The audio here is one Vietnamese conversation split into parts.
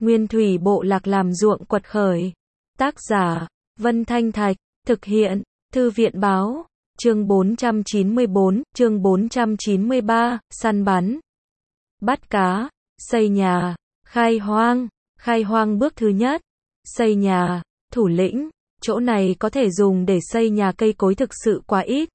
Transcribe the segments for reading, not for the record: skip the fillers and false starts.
Nguyên thủy bộ lạc làm ruộng quật khởi. Tác giả, Vân Thanh Thạch, thực hiện, Thư viện báo, chương 494, chương 493, săn bắn, bắt cá, xây nhà, khai hoang bước thứ nhất, xây nhà, thủ lĩnh, chỗ này có thể dùng để xây nhà cây cối thực sự quá ít.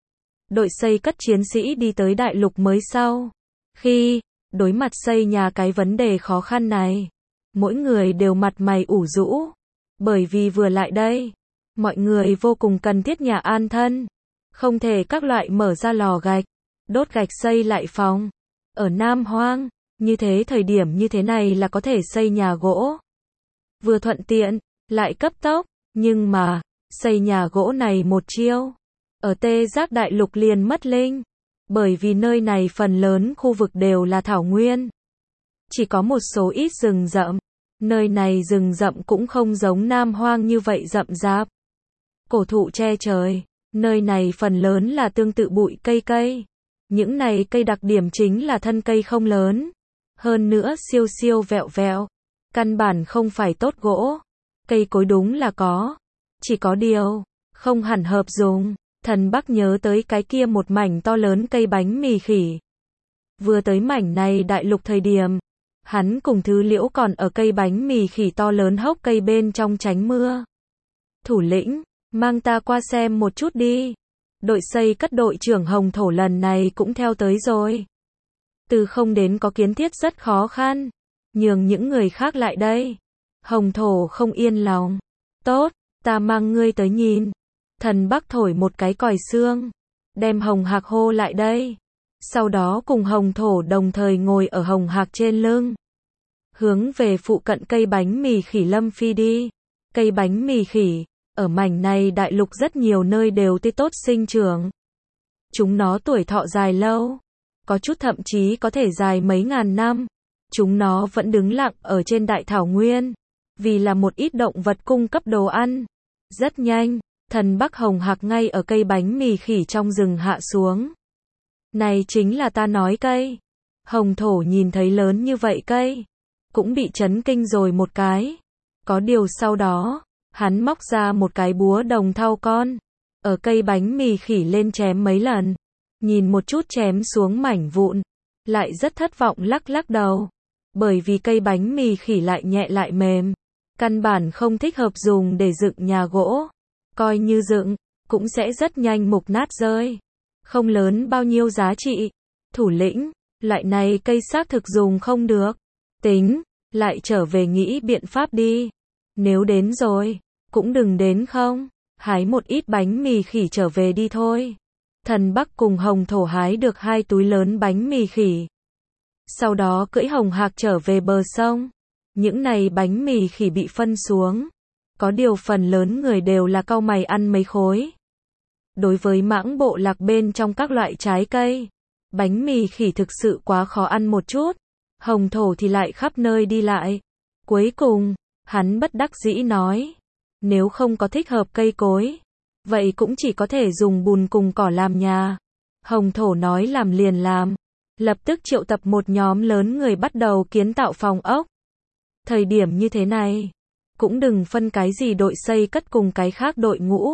Đội xây cất chiến sĩ đi tới đại lục mới sau. Khi đối mặt xây nhà cái vấn đề khó khăn này, mỗi người đều mặt mày ủ rũ, bởi vì vừa lại đây, mọi người vô cùng cần thiết nhà an thân, không thể các loại mở ra lò gạch, đốt gạch xây lại phòng. Ở Nam Hoang, như thế thời điểm như thế này là có thể xây nhà gỗ. Vừa thuận tiện, lại cấp tốc, nhưng mà, xây nhà gỗ này một chiêu, ở Tê Giác Đại Lục liền mất linh, bởi vì nơi này phần lớn khu vực đều là thảo nguyên. Chỉ có một số ít rừng rậm, nơi này rừng rậm cũng không giống Nam Hoang như vậy rậm rạp. Cổ thụ che trời, nơi này phần lớn là tương tự bụi cây. Những này cây đặc điểm chính là thân cây không lớn, hơn nữa siêu siêu vẹo vẹo, căn bản không phải tốt gỗ. Cây cối đúng là có, chỉ có điều, không hẳn hợp dùng. Thần Bắc nhớ tới cái kia một mảnh to lớn cây bánh mì khỉ. Vừa tới mảnh này đại lục thời điểm, hắn cùng Thứ Liễu còn ở cây bánh mì khỉ to lớn hốc cây bên trong tránh mưa. Thủ lĩnh, mang ta qua xem một chút đi. Đội xây cất đội trưởng Hồng Thổ lần này cũng theo tới rồi. Từ không đến có kiến thiết rất khó khăn, nhường những người khác lại đây. Hồng Thổ không yên lòng. Tốt, ta mang ngươi tới nhìn. Thần Bắc thổi một cái còi xương, đem Hồng Hạc hô lại đây. Sau đó cùng Hồng Thổ đồng thời ngồi ở Hồng Hạc trên lưng, hướng về phụ cận cây bánh mì khỉ lâm phi đi. Cây bánh mì khỉ, ở mảnh này đại lục rất nhiều nơi đều tươi tốt sinh trưởng. Chúng nó tuổi thọ dài lâu, có chút thậm chí có thể dài mấy ngàn năm. Chúng nó vẫn đứng lặng ở trên đại thảo nguyên, vì là một ít động vật cung cấp đồ ăn. Rất nhanh, Thần Bắc Hồng Hạc ngay ở cây bánh mì khỉ trong rừng hạ xuống. Này chính là ta nói cây. Hồng Thổ nhìn thấy lớn như vậy cây, cũng bị chấn kinh rồi một cái. Có điều sau đó, hắn móc ra một cái búa đồng thau con, ở cây bánh mì khỉ lên chém mấy lần. Nhìn một chút chém xuống mảnh vụn, lại rất thất vọng lắc lắc đầu. Bởi vì cây bánh mì khỉ lại nhẹ lại mềm, căn bản không thích hợp dùng để dựng nhà gỗ. Coi như dựng, cũng sẽ rất nhanh mục nát rơi. Không lớn bao nhiêu giá trị. Thủ lĩnh, loại này cây xác thực dùng không được. Tính, lại trở về nghĩ biện pháp đi. Nếu đến rồi, cũng đừng đến không. Hái một ít bánh mì khỉ trở về đi thôi. Thần Bắc cùng Hồng Thổ hái được 2 túi lớn bánh mì khỉ. Sau đó cưỡi Hồng Hạc trở về bờ sông. Những này bánh mì khỉ bị phân xuống. Có điều phần lớn người đều là cau mày ăn mấy khối. Đối với mãng bộ lạc bên trong các loại trái cây, bánh mì khỉ thực sự quá khó ăn một chút. Hồng Thổ thì lại khắp nơi đi lại. Cuối cùng, hắn bất đắc dĩ nói, nếu không có thích hợp cây cối, vậy cũng chỉ có thể dùng bùn cùng cỏ làm nhà. Hồng Thổ nói làm liền làm, lập tức triệu tập một nhóm lớn người bắt đầu kiến tạo phòng ốc. Thời điểm như thế này, cũng đừng phân cái gì đội xây cất cùng cái khác đội ngũ.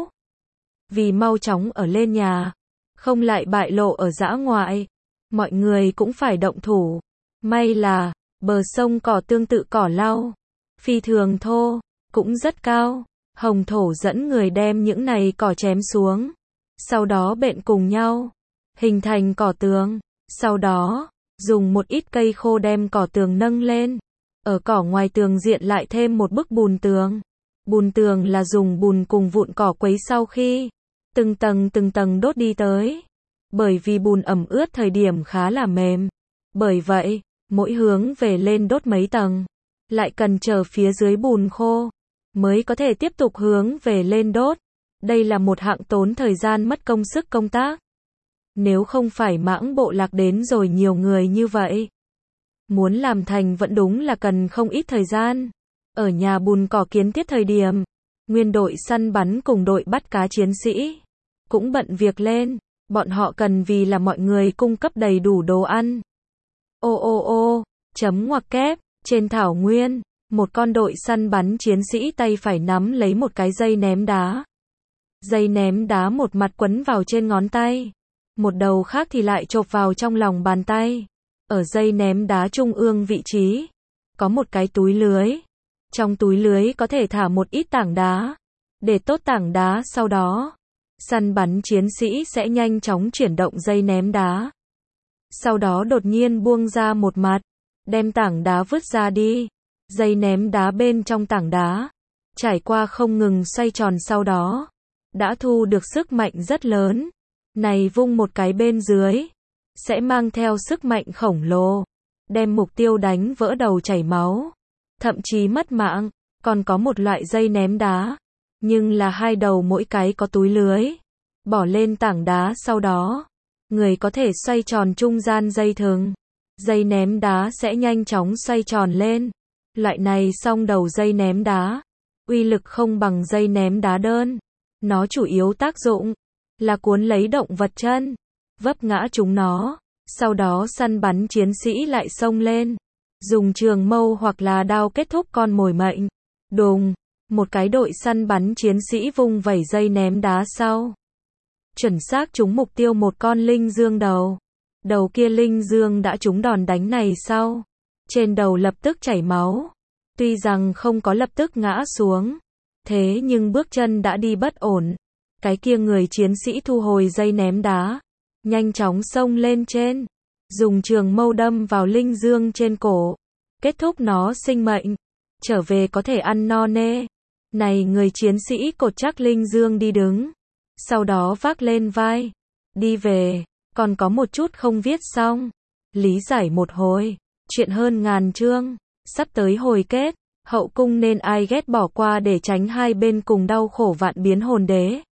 Vì mau chóng ở lên nhà, không lại bại lộ ở dã ngoại, mọi người cũng phải động thủ. May là, bờ sông cỏ tương tự cỏ lau, phi thường thô, cũng rất cao. Hồng Thổ dẫn người đem những này cỏ chém xuống, sau đó bện cùng nhau, hình thành cỏ tường. Sau đó, dùng một ít cây khô đem cỏ tường nâng lên. Ở cỏ ngoài tường diện lại thêm một bức bùn tường. Bùn tường là dùng bùn cùng vụn cỏ quấy sau khi từng tầng đốt đi tới. Bởi vì bùn ẩm ướt thời điểm khá là mềm. Bởi vậy, mỗi hướng về lên đốt mấy tầng, lại cần chờ phía dưới bùn khô, mới có thể tiếp tục hướng về lên đốt. Đây là một hạng tốn thời gian mất công sức công tác. Nếu không phải mãng bộ lạc đến rồi nhiều người như vậy, muốn làm thành vẫn đúng là cần không ít thời gian. Ở nhà bùn cỏ kiến thiết thời điểm, nguyên đội săn bắn cùng đội bắt cá chiến sĩ cũng bận việc lên. Bọn họ cần vì là mọi người cung cấp đầy đủ đồ ăn. Chấm ngoặc kép, trên thảo nguyên, Một con đội săn bắn chiến sĩ tay phải nắm lấy một cái dây ném đá. Dây ném đá một mặt quấn vào trên ngón tay, một đầu khác thì lại chộp vào trong lòng bàn tay. Ở dây ném đá trung ương vị trí, có một cái túi lưới. Trong túi lưới có thể thả một ít tảng đá. Để tốt tảng đá sau đó, săn bắn chiến sĩ sẽ nhanh chóng chuyển động dây ném đá. Sau đó đột nhiên buông ra một mặt, đem tảng đá vứt ra đi. Dây ném đá bên trong tảng đá, trải qua không ngừng xoay tròn sau đó, đã thu được sức mạnh rất lớn. Này vung một cái bên dưới, sẽ mang theo sức mạnh khổng lồ, đem mục tiêu đánh vỡ đầu chảy máu, thậm chí mất mạng. Còn có một loại dây ném đá, nhưng là hai đầu mỗi cái có túi lưới, bỏ lên tảng đá sau đó, người có thể xoay tròn trung gian dây thừng. Dây ném đá sẽ nhanh chóng xoay tròn lên. Loại này song đầu dây ném đá, uy lực không bằng dây ném đá đơn. Nó chủ yếu tác dụng là cuốn lấy động vật chân, vấp ngã chúng nó. Sau đó săn bắn chiến sĩ lại xông lên, dùng trường mâu hoặc là đao kết thúc con mồi mệnh. Đùng, một cái đội săn bắn chiến sĩ vung vẩy dây ném đá sau, chuẩn xác trúng mục tiêu một con linh dương đầu. Đầu kia linh dương đã trúng đòn đánh này sau, trên đầu lập tức chảy máu. Tuy rằng không có lập tức ngã xuống, thế nhưng bước chân đã đi bất ổn. Cái kia người chiến sĩ thu hồi dây ném đá, nhanh chóng xông lên trên, dùng trường mâu đâm vào linh dương trên cổ, kết thúc nó sinh mệnh, trở về có thể ăn no nê. Này người chiến sĩ cột chắc linh dương đi đứng, sau đó vác lên vai, đi về. Còn có một chút không viết xong, lý giải một hồi, chuyện hơn ngàn chương, sắp tới hồi kết, hậu cung nên ai ghét bỏ qua để tránh hai bên cùng đau khổ vạn biến hồn đế.